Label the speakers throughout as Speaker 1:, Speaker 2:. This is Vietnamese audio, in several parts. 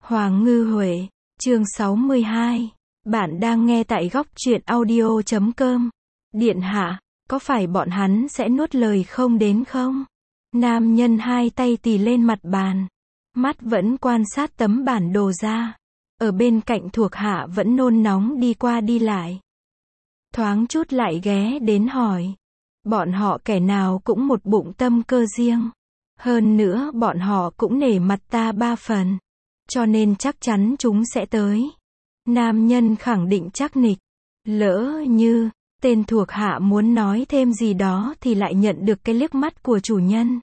Speaker 1: Hoàng Ngư Huệ, chương 62. Bạn đang nghe tại góc truyện audio.com. Điện hạ, có phải bọn hắn sẽ nuốt lời không đến không? Nam nhân hai tay tì lên mặt bàn. Mắt vẫn quan sát tấm bản đồ ra. Ở bên cạnh thuộc hạ vẫn nôn nóng đi qua đi lại. Thoáng chút lại ghé đến hỏi. Bọn họ kẻ nào cũng một bụng tâm cơ riêng. Hơn nữa bọn họ cũng nể mặt ta 3 phần. Cho nên chắc chắn chúng sẽ tới. Nam nhân khẳng định chắc nịch. Lỡ như, tên thuộc hạ muốn nói thêm gì đó thì lại nhận được cái liếc mắt của chủ nhân.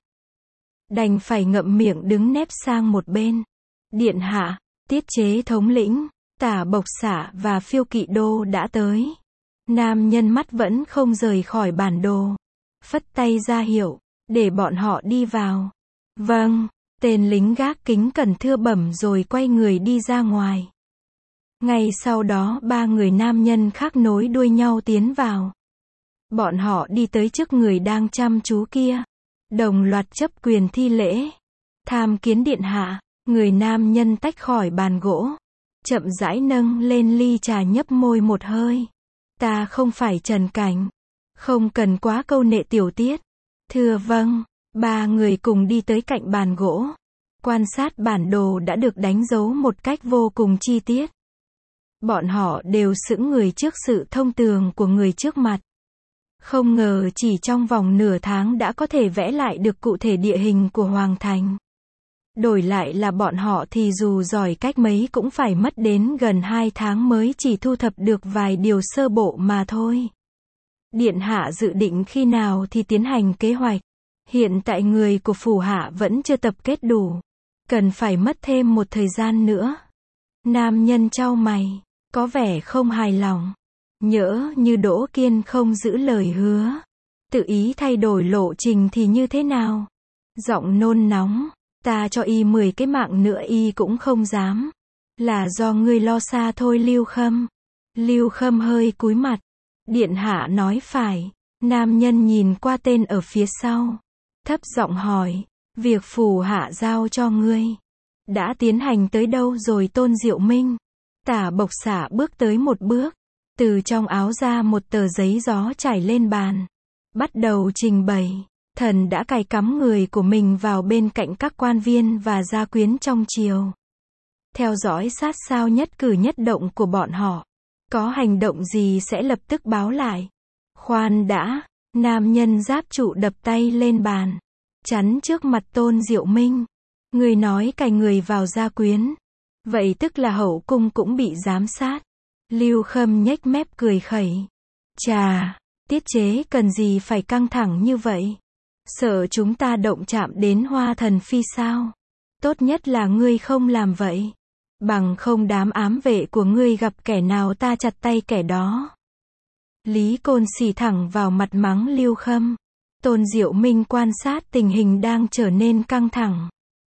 Speaker 1: Đành phải ngậm miệng đứng nép sang một bên. Điện hạ, tiết chế thống lĩnh, Tả Bộc Xạ và Phiêu Kỵ Đô đã tới. Nam nhân mắt vẫn không rời khỏi bản đồ. Phất tay ra hiệu, để bọn họ đi vào. Vâng, tên lính gác kính cẩn thưa bẩm rồi quay người đi ra ngoài. Ngay sau đó 3 người nam nhân khác nối đuôi nhau tiến vào. Bọn họ đi tới trước người đang chăm chú kia. Đồng loạt chấp quyền thi lễ. Tham kiến điện hạ, người nam nhân tách khỏi bàn gỗ. Chậm rãi nâng lên ly trà nhấp môi một hơi. Ta không phải Trần Cảnh. Không cần quá câu nệ tiểu tiết. Thưa vâng. 3 người cùng đi tới cạnh bàn gỗ. Quan sát bản đồ đã được đánh dấu một cách vô cùng chi tiết. Bọn họ đều sững người trước sự thông tường của người trước mặt. Không ngờ chỉ trong vòng nửa tháng đã có thể vẽ lại được cụ thể địa hình của Hoàng Thành. Đổi lại là bọn họ thì dù giỏi cách mấy cũng phải mất đến gần 2 tháng mới chỉ thu thập được vài điều sơ bộ mà thôi. Điện hạ dự định khi nào thì tiến hành kế hoạch. Hiện tại người của phủ hạ vẫn chưa tập kết đủ. Cần phải mất thêm một thời gian nữa. Nam nhân chau mày, có vẻ không hài lòng. Nhỡ như Đỗ Kiên không giữ lời hứa. Tự ý thay đổi lộ trình thì như thế nào? Giọng nôn nóng, ta cho y 10 cái mạng nữa y cũng không dám. Là do ngươi lo xa thôi Lưu Khâm. Lưu Khâm hơi cúi mặt. Điện hạ nói phải. Nam nhân nhìn qua tên ở phía sau. Thấp giọng hỏi, việc phủ hạ giao cho ngươi đã tiến hành tới đâu rồi Tôn Diệu Minh? Tả Bộc Xạ bước tới một bước, từ trong áo ra một tờ giấy gió trải lên bàn, bắt đầu trình bày. Thần đã cài cắm người của mình vào bên cạnh các quan viên và gia quyến trong triều, theo dõi sát sao nhất cử nhất động của bọn họ. Có hành động gì sẽ lập tức báo lại. Khoan đã. Nam nhân giáp trụ đập tay lên bàn, chắn trước mặt Tôn Diệu Minh. Người nói cài người vào gia quyến. Vậy tức là hậu cung cũng bị giám sát. Lưu Khâm nhếch mép cười khẩy. Chà, tiết chế cần gì phải căng thẳng như vậy? Sợ chúng ta động chạm đến Hoa Thần Phi sao? Tốt nhất là ngươi không làm vậy. Bằng không đám ám vệ của ngươi gặp kẻ nào ta chặt tay kẻ đó. Lý Côn xì thẳng vào mặt mắng Lưu Khâm. Tôn Diệu Minh quan sát tình hình đang trở nên căng thẳng.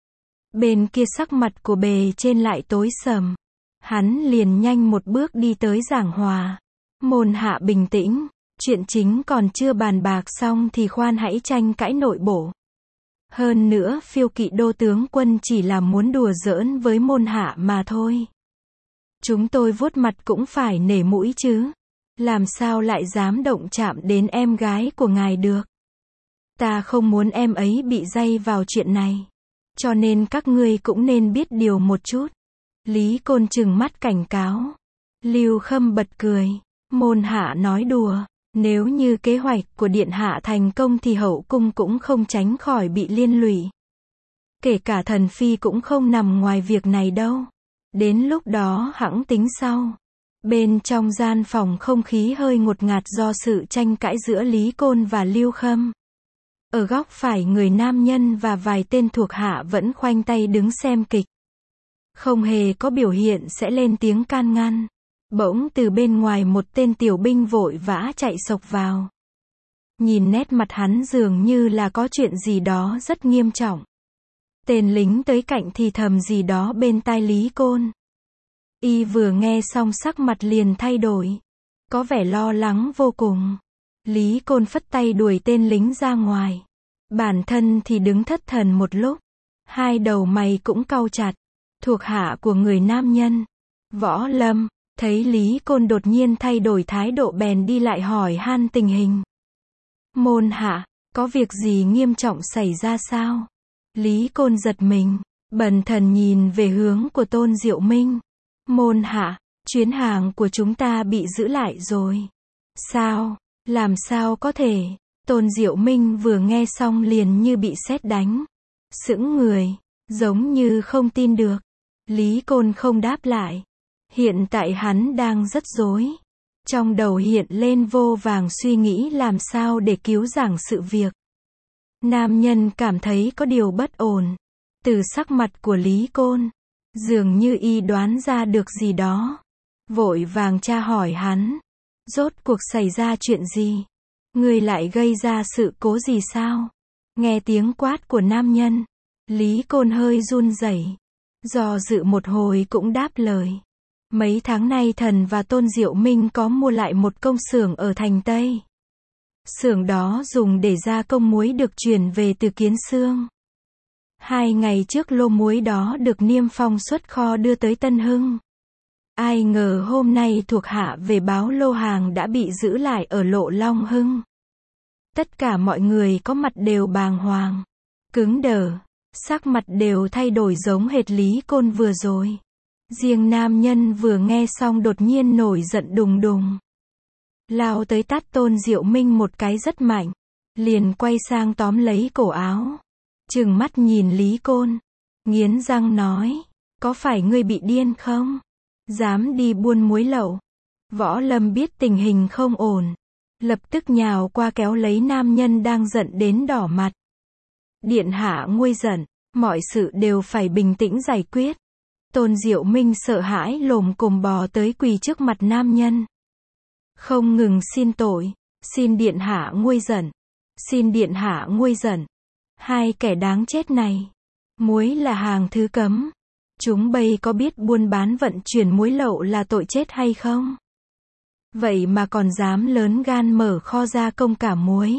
Speaker 1: Bên kia sắc mặt của bề trên lại tối sầm. Hắn liền nhanh một bước đi tới giảng hòa. Môn hạ bình tĩnh. Chuyện chính còn chưa bàn bạc xong thì khoan hãy tranh cãi nội bộ. Hơn nữa Phiêu Kỵ Đô tướng quân chỉ là muốn đùa giỡn với môn hạ mà thôi. Chúng tôi vuốt mặt cũng phải nể mũi chứ. Làm sao lại dám động chạm đến em gái của ngài được? Ta không muốn em ấy bị dây vào chuyện này. Cho nên các ngươi cũng nên biết điều một chút. Lý Côn trừng mắt cảnh cáo. Lưu Khâm bật cười. Môn hạ nói đùa. Nếu như kế hoạch của điện hạ thành công thì hậu cung cũng không tránh khỏi bị liên lụy. Kể cả thần phi cũng không nằm ngoài việc này đâu. Đến lúc đó hẵng tính sau. Bên trong gian phòng không khí hơi ngột ngạt do sự tranh cãi giữa Lý Côn và Lưu Khâm. Ở góc phải người nam nhân và vài tên thuộc hạ vẫn khoanh tay đứng xem kịch. Không hề có biểu hiện sẽ lên tiếng can ngăn. Bỗng từ bên ngoài một tên tiểu binh vội vã chạy xộc vào. Nhìn nét mặt hắn dường như là có chuyện gì đó rất nghiêm trọng. Tên lính tới cạnh thì thầm gì đó bên tai Lý Côn. Y vừa nghe xong sắc mặt liền thay đổi. Có vẻ lo lắng vô cùng. Lý Côn phất tay đuổi tên lính ra ngoài. Bản thân thì đứng thất thần một lúc. Hai đầu mày cũng cau chặt. thuộc hạ của người nam nhân. Võ Lâm, thấy Lý Côn đột nhiên thay đổi thái độ bèn đi lại hỏi han tình hình. Môn hạ, có việc gì nghiêm trọng xảy ra sao? Lý Côn giật mình, bần thần nhìn về hướng của Tôn Diệu Minh. Môn hạ, chuyến hàng của chúng ta bị giữ lại rồi. Sao? Làm sao có thể? Tôn Diệu Minh vừa nghe xong liền như bị sét đánh. Sững người, giống như không tin được. Lý Côn không đáp lại. Hiện tại hắn đang rất rối. Trong đầu hiện lên vô vàng suy nghĩ làm sao để cứu giảng sự việc. Nam nhân cảm thấy có điều bất ổn. Từ sắc mặt của Lý Côn, dường như y đoán ra được gì đó. Vội vàng tra hỏi hắn. Rốt cuộc xảy ra chuyện gì? Ngươi lại gây ra sự cố gì sao? Nghe tiếng quát của nam nhân, Lý Côn hơi run rẩy, do dự một hồi cũng đáp lời. Mấy tháng nay thần và Tôn Diệu Minh có mua lại một công xưởng ở thành Tây. Xưởng đó dùng để gia công muối được chuyển về từ Kiến Xương. 2 ngày trước lô muối đó được Niêm Phong xuất kho đưa tới Tân Hưng. Ai ngờ hôm nay thuộc hạ về báo lô hàng đã bị giữ lại ở lộ Long Hưng. Tất cả mọi người có mặt đều bàng hoàng, cứng đờ, sắc mặt đều thay đổi giống hệt Lý Côn vừa rồi. Riêng nam nhân vừa nghe xong đột nhiên nổi giận đùng đùng. Lao tới tát Tôn Diệu Minh một cái rất mạnh. Liền quay sang tóm lấy cổ áo. Trừng mắt nhìn Lý Côn. Nghiến răng nói. Có phải ngươi bị điên không? Dám đi buôn muối lậu. Võ Lâm biết tình hình không ổn. Lập tức nhào qua kéo lấy nam nhân đang giận đến đỏ mặt. Điện hạ nguôi giận. Mọi sự đều phải bình tĩnh giải quyết. Tôn Diệu Minh sợ hãi lồm cồm bò tới quỳ trước mặt nam nhân. Không ngừng xin tội, xin điện hạ nguôi giận, xin điện hạ nguôi giận. Hai kẻ đáng chết này, muối là hàng thứ cấm. Chúng bây có biết buôn bán vận chuyển muối lậu là tội chết hay không? Vậy mà còn dám lớn gan mở kho gia công cả muối.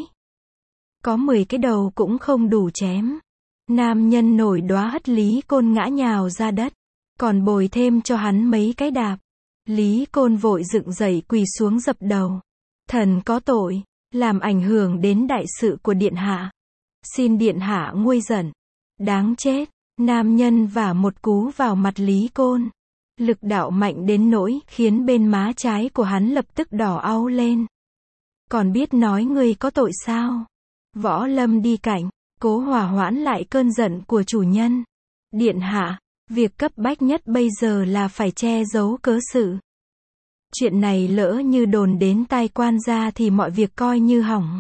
Speaker 1: Có 10 cái đầu cũng không đủ chém. Nam nhân nổi đoá hất Lý Côn ngã nhào ra đất. Còn bồi thêm cho hắn mấy cái đạp. Lý Côn vội dựng dậy quỳ xuống dập đầu. Thần có tội, làm ảnh hưởng đến đại sự của điện hạ. Xin điện hạ nguôi giận. Đáng chết. Nam nhân vả một cú vào mặt Lý Côn. Lực đạo mạnh đến nỗi khiến bên má trái của hắn lập tức đỏ au lên. Còn biết nói ngươi có tội sao? Võ Lâm đi cạnh, cố hòa hoãn lại cơn giận của chủ nhân. Điện hạ, việc cấp bách nhất bây giờ là phải che giấu cớ sự. Chuyện này lỡ như đồn đến tai quan gia thì mọi việc coi như hỏng.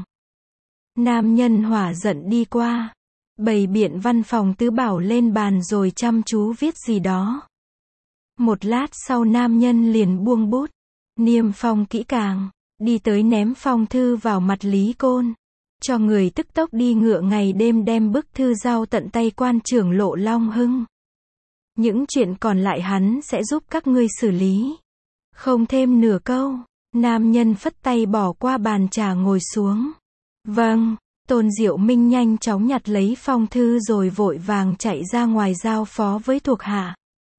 Speaker 1: Nam nhân hỏa giận đi qua, bày biện văn phòng tứ bảo lên bàn rồi chăm chú viết gì đó. Một lát sau nam nhân liền buông bút, niêm phong kỹ càng, đi tới ném phong thư vào mặt Lý Côn. Cho người tức tốc đi ngựa ngày đêm đem bức thư giao tận tay quan trưởng lộ Long Hưng. Những chuyện còn lại hắn sẽ giúp các ngươi xử lý. Không thêm nửa câu, nam nhân phất tay bỏ qua bàn trà ngồi xuống. Vâng, Tôn Diệu Minh nhanh chóng nhặt lấy phong thư rồi vội vàng chạy ra ngoài giao phó với thuộc hạ.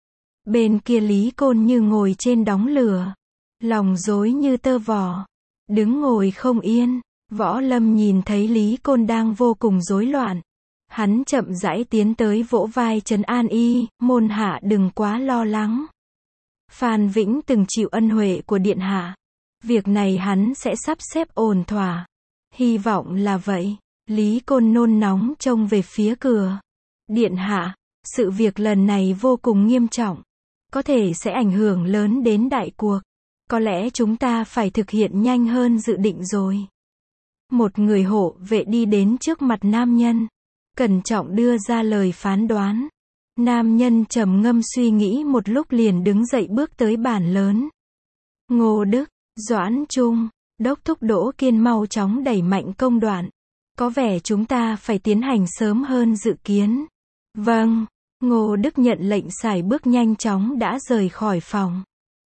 Speaker 1: Bên kia Lý Côn như ngồi trên đống lửa, lòng rối như tơ vò, đứng ngồi không yên. Võ Lâm nhìn thấy Lý Côn đang vô cùng rối loạn. Hắn chậm rãi tiến tới vỗ vai trấn an y, môn hạ đừng quá lo lắng. Phan Vĩnh từng chịu ân huệ của điện hạ. Việc này hắn sẽ sắp xếp ổn thỏa. Hy vọng là vậy. Lý Côn nôn nóng trông về phía cửa. Điện hạ, sự việc lần này vô cùng nghiêm trọng. Có thể sẽ ảnh hưởng lớn đến đại cuộc. Có lẽ chúng ta phải thực hiện nhanh hơn dự định rồi. Một người hộ vệ đi đến trước mặt nam nhân. Cẩn trọng đưa ra lời phán đoán. Nam nhân trầm ngâm suy nghĩ một lúc liền đứng dậy bước tới bàn lớn. Ngô Đức, Doãn Trung, đốc thúc Đỗ Kiên mau chóng đẩy mạnh công đoạn. Có vẻ chúng ta phải tiến hành sớm hơn dự kiến. Vâng, Ngô Đức nhận lệnh sải bước nhanh chóng đã rời khỏi phòng.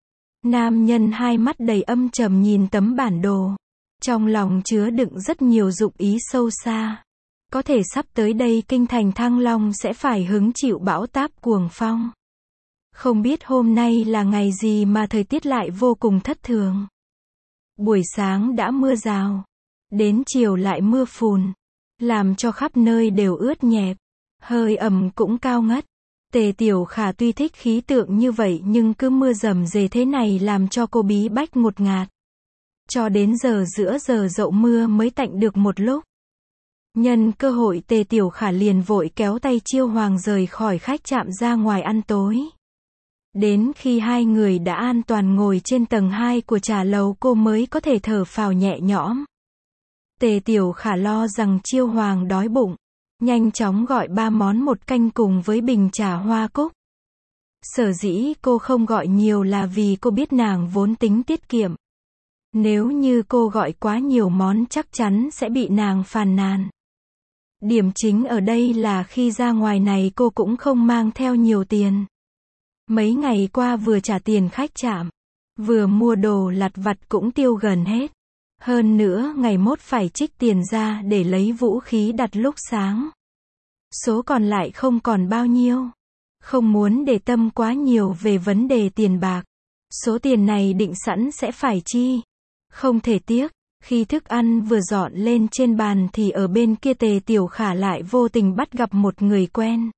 Speaker 1: Nam nhân hai mắt đầy âm trầm nhìn tấm bản đồ. Trong lòng chứa đựng rất nhiều dụng ý sâu xa. Có thể sắp tới đây kinh thành Thăng Long sẽ phải hứng chịu bão táp cuồng phong. Không biết hôm nay là ngày gì mà thời tiết lại vô cùng thất thường. Buổi sáng đã mưa rào, đến chiều lại mưa phùn, làm cho khắp nơi đều ướt nhẹp, hơi ẩm cũng cao ngất. Tề Tiểu Khả tuy thích khí tượng như vậy nhưng cứ mưa rầm rề thế này làm cho cô bí bách ngột ngạt. Cho đến giữa giờ dậu mưa mới tạnh được một lúc. Nhân cơ hội Tề Tiểu Khả liền vội kéo tay Chiêu Hoàng rời khỏi khách trạm ra ngoài ăn tối. Đến khi hai người đã an toàn ngồi trên tầng 2 của trà lầu cô mới có thể thở phào nhẹ nhõm. Tề Tiểu Khả lo rằng Chiêu Hoàng đói bụng, nhanh chóng gọi 3 món một canh cùng với bình trà hoa cúc. Sở dĩ cô không gọi nhiều là vì cô biết nàng vốn tính tiết kiệm. Nếu như cô gọi quá nhiều món chắc chắn sẽ bị nàng phàn nàn. Điểm chính ở đây là khi ra ngoài này cô cũng không mang theo nhiều tiền. Mấy ngày qua vừa trả tiền khách trạm, vừa mua đồ lặt vặt cũng tiêu gần hết. Hơn nữa ngày mốt phải trích tiền ra để lấy vũ khí đặt lúc sáng. Số còn lại không còn bao nhiêu. Không muốn để tâm quá nhiều về vấn đề tiền bạc. Số tiền này định sẵn sẽ phải chi. Không thể tiếc. Khi thức ăn vừa dọn lên trên bàn thì ở bên kia Tề Tiểu Khả lại vô tình bắt gặp một người quen.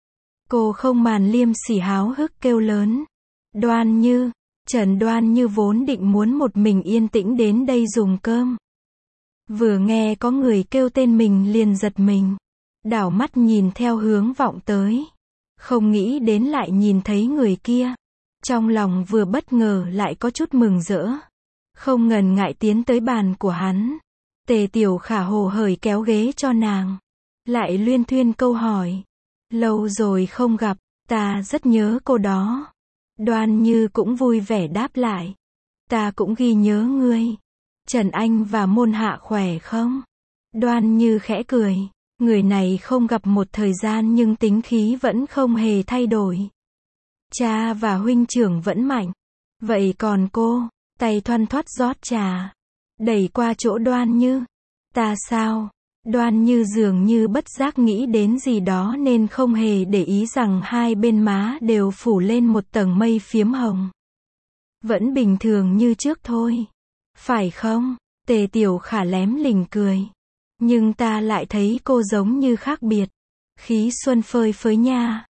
Speaker 1: Cô không màn liêm sỉ háo hức kêu lớn. Đoan Như. Trần Đoan Như vốn định muốn một mình yên tĩnh đến đây dùng cơm. Vừa nghe có người kêu tên mình liền giật mình. Đảo mắt nhìn theo hướng vọng tới. Không nghĩ đến lại nhìn thấy người kia. Trong lòng vừa bất ngờ lại có chút mừng rỡ. Không ngần ngại tiến tới bàn của hắn. Tề Tiểu Khả hồ hởi kéo ghế cho nàng. Lại luyên thuyên câu hỏi. Lâu rồi không gặp, ta rất nhớ cô đó. Đoan Như cũng vui vẻ đáp lại. Ta cũng ghi nhớ ngươi. Trần Anh và Môn Hạ khỏe không? Đoan Như khẽ cười. Người này không gặp một thời gian nhưng tính khí vẫn không hề thay đổi. Cha và huynh trưởng vẫn mạnh. Vậy còn cô? Tay thoăn thoắt rót trà. Đẩy qua chỗ Đoan Như. Ta sao? Đoan Như dường như bất giác nghĩ đến gì đó nên không hề để ý rằng hai bên má đều phủ lên một tầng mây phiếm hồng. Vẫn bình thường như trước thôi. Phải không? Tề Tiểu Khả lém lỉnh cười. Nhưng ta lại thấy cô giống như khác biệt. Khí xuân phơi phới nha.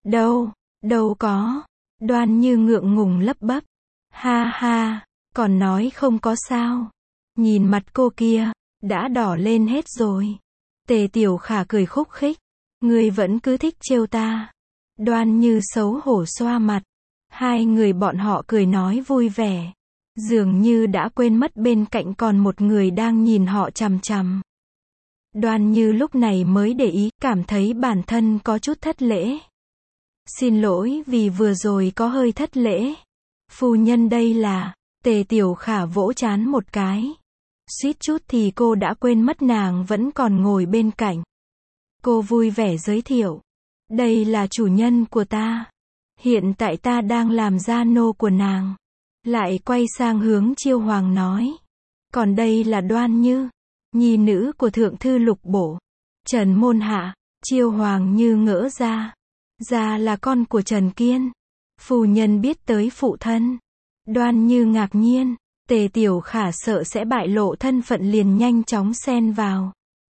Speaker 1: Đâu có. Đoan Như ngượng ngùng lấp bấp. Ha ha, còn nói không có sao. Nhìn mặt cô kia, đã đỏ lên hết rồi. Tề Tiểu Khả cười khúc khích. Ngươi vẫn cứ thích trêu ta. Đoan Như xấu hổ xoa mặt. Hai người bọn họ cười nói vui vẻ. Dường như đã quên mất bên cạnh còn một người đang nhìn họ chằm chằm. Đoan Như lúc này mới để ý, cảm thấy bản thân có chút thất lễ. Xin lỗi vì vừa rồi có hơi thất lễ. Phu nhân đây là, Tề Tiểu Khả vỗ trán một cái. Suýt chút thì cô đã quên mất nàng vẫn còn ngồi bên cạnh. Cô vui vẻ giới thiệu. Đây là chủ nhân của ta. Hiện tại ta đang làm gia nô của nàng. Lại quay sang hướng Chiêu Hoàng nói. Còn đây là Đoan Như, nhi nữ của thượng thư Lục Bổ. Trần Môn Hạ. Chiêu Hoàng như ngỡ ra. Ra là con của Trần Kiên. Phu nhân biết tới phụ thân. Đoan Như ngạc nhiên. Tề Tiểu Khả sợ sẽ bại lộ thân phận liền nhanh chóng xen vào.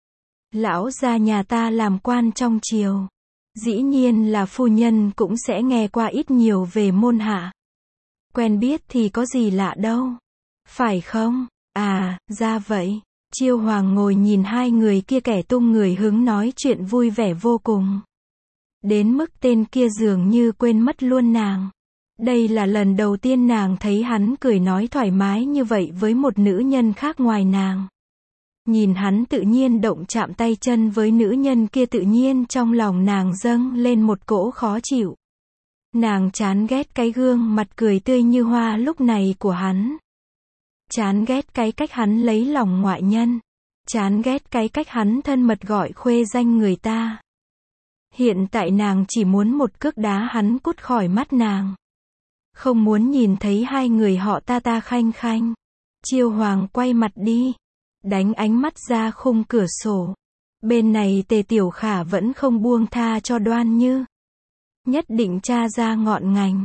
Speaker 1: Lão gia nhà ta làm quan trong triều. Dĩ nhiên là phu nhân cũng sẽ nghe qua ít nhiều về Môn Hạ. Quen biết thì có gì lạ đâu. Phải không? À, ra vậy. Chiêu Hoàng ngồi nhìn hai người kia kẻ tung người hứng nói chuyện vui vẻ vô cùng. Đến mức tên kia dường như quên mất luôn nàng. Đây là lần đầu tiên nàng thấy hắn cười nói thoải mái như vậy với một nữ nhân khác ngoài nàng. Nhìn hắn tự nhiên động chạm tay chân với nữ nhân kia tự nhiên trong lòng nàng dâng lên một cỗ khó chịu. Nàng chán ghét cái gương mặt cười tươi như hoa lúc này của hắn. Chán ghét cái cách hắn lấy lòng ngoại nhân. Chán ghét cái cách hắn thân mật gọi khuê danh người ta. Hiện tại nàng chỉ muốn một cước đá hắn cút khỏi mắt nàng. Không muốn nhìn thấy hai người họ ta khanh khanh. Chiêu Hoàng quay mặt đi. Đánh ánh mắt ra khung cửa sổ. Bên này Tề Tiểu Khả vẫn không buông tha cho Đoan Như. Nhất định tra ra ngọn ngành.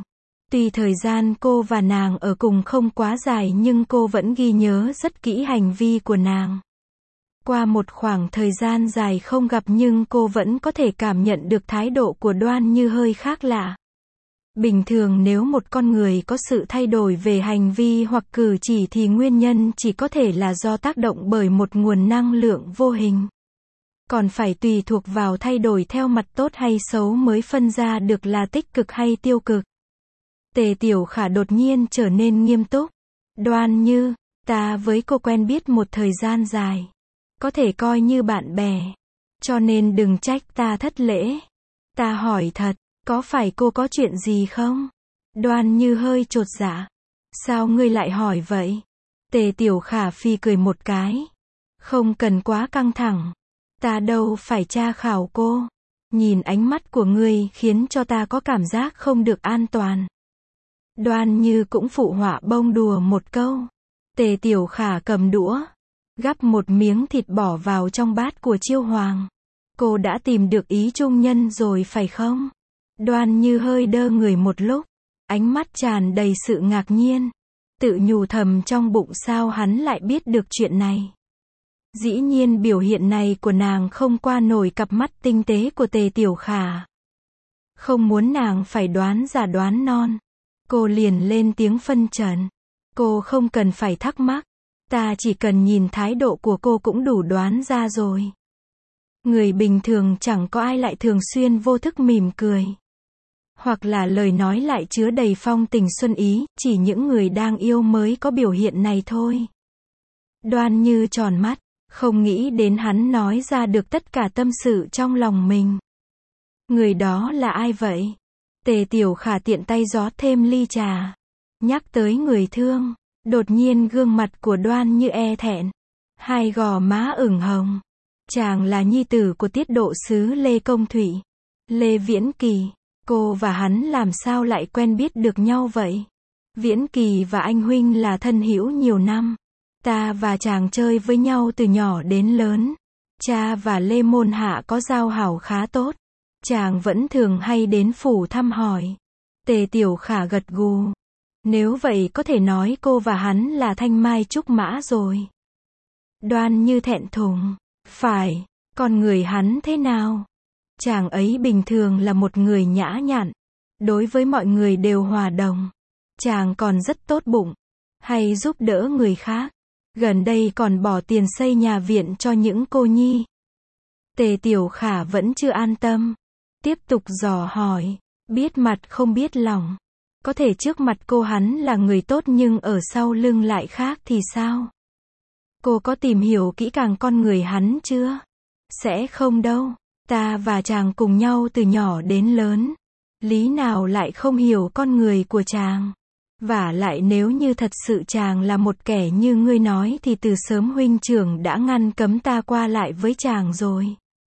Speaker 1: Tuy thời gian cô và nàng ở cùng không quá dài nhưng cô vẫn ghi nhớ rất kỹ hành vi của nàng. Qua một khoảng thời gian dài không gặp nhưng cô vẫn có thể cảm nhận được thái độ của Đoan Như hơi khác lạ. Bình thường nếu một con người có sự thay đổi về hành vi hoặc cử chỉ thì nguyên nhân chỉ có thể là do tác động bởi một nguồn năng lượng vô hình. Còn phải tùy thuộc vào thay đổi theo mặt tốt hay xấu mới phân ra được là tích cực hay tiêu cực. Tề Tiểu Khả đột nhiên trở nên nghiêm túc. Đoan Như, ta với cô quen biết một thời gian dài. Có thể coi như bạn bè. Cho nên đừng trách ta thất lễ. Ta hỏi thật, có phải cô có chuyện gì không? Đoan Như hơi chột dạ. Sao ngươi lại hỏi vậy? Tề Tiểu Khả phi cười một cái. Không cần quá căng thẳng. Ta đâu phải tra khảo cô. Nhìn ánh mắt của ngươi khiến cho ta có cảm giác không được an toàn. Đoan Như cũng phụ họa bông đùa một câu. Tề Tiểu Khả cầm đũa, gắp một miếng thịt bỏ vào trong bát của Chiêu Hoàng. Cô đã tìm được ý trung nhân rồi phải không? Đoan Như hơi đơ người một lúc, ánh mắt tràn đầy sự ngạc nhiên. Tự nhủ thầm trong bụng sao hắn lại biết được chuyện này. Dĩ nhiên biểu hiện này của nàng không qua nổi cặp mắt tinh tế của Tề Tiểu Khả. Không muốn nàng phải đoán già đoán non. Cô liền lên tiếng phân trần. Cô không cần phải thắc mắc. Ta chỉ cần nhìn thái độ của cô cũng đủ đoán ra rồi. Người bình thường chẳng có ai lại thường xuyên vô thức mỉm cười. Hoặc là lời nói lại chứa đầy phong tình xuân ý, chỉ những người đang yêu mới có biểu hiện này thôi. Đoan Như tròn mắt, không nghĩ đến hắn nói ra được tất cả tâm sự trong lòng mình. Người đó là ai vậy? Tề Tiểu Khả tiện tay rót thêm ly trà. Nhắc tới người thương, đột nhiên gương mặt của Đoan Như e thẹn. Hai gò má ửng hồng. Chàng là nhi tử của tiết độ sứ Lê Công Thụy, Lê Viễn Kỳ. Cô và hắn làm sao lại quen biết được nhau vậy? Viễn Kỳ và anh huynh là thân hữu nhiều năm. Ta và chàng chơi với nhau từ nhỏ đến lớn. Cha và Lê Môn Hạ có giao hảo khá tốt. Chàng vẫn thường hay đến phủ thăm hỏi. Tề Tiểu Khả gật gù. Nếu vậy có thể nói cô và hắn là thanh mai trúc mã rồi. Đoan Như thẹn thùng. Phải, con người hắn thế nào? Chàng ấy bình thường là một người nhã nhặn. Đối với mọi người đều hòa đồng. Chàng còn rất tốt bụng. Hay giúp đỡ người khác. Gần đây còn bỏ tiền xây nhà viện cho những cô nhi. Tề Tiểu Khả vẫn chưa an tâm. Tiếp tục dò hỏi. Biết mặt không biết lòng. Có thể trước mặt cô hắn là người tốt nhưng ở sau lưng lại khác thì sao? Cô có tìm hiểu kỹ càng con người hắn chưa? Sẽ không đâu. Ta và chàng cùng nhau từ nhỏ đến lớn. Lý nào lại không hiểu con người của chàng? Vả lại nếu như thật sự chàng là một kẻ như ngươi nói thì từ sớm huynh trưởng đã ngăn cấm ta qua lại với chàng rồi.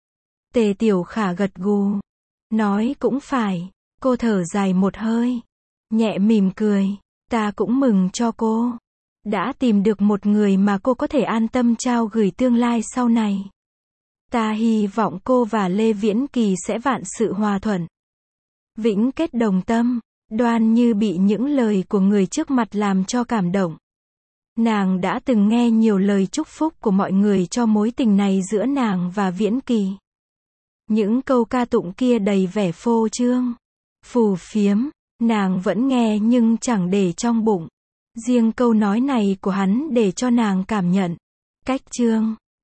Speaker 1: Tề Tiểu Khả gật gù. Nói cũng phải. Cô thở dài một hơi. Nhẹ mỉm cười. Ta cũng mừng cho cô. Đã tìm được một người mà cô có thể an tâm trao gửi tương lai sau này. Ta hy vọng cô và Lê Viễn Kỳ sẽ vạn sự hòa thuận. Vĩnh kết đồng tâm. Đoan Như bị những lời của người trước mặt làm cho cảm động. Nàng đã từng nghe nhiều lời chúc phúc của mọi người cho mối tình này giữa nàng và Viễn Kỳ. Những câu ca tụng kia đầy vẻ phô trương, phù phiếm, nàng vẫn nghe nhưng chẳng để trong bụng. Riêng câu nói này của hắn để cho nàng cảm nhận. Cách chương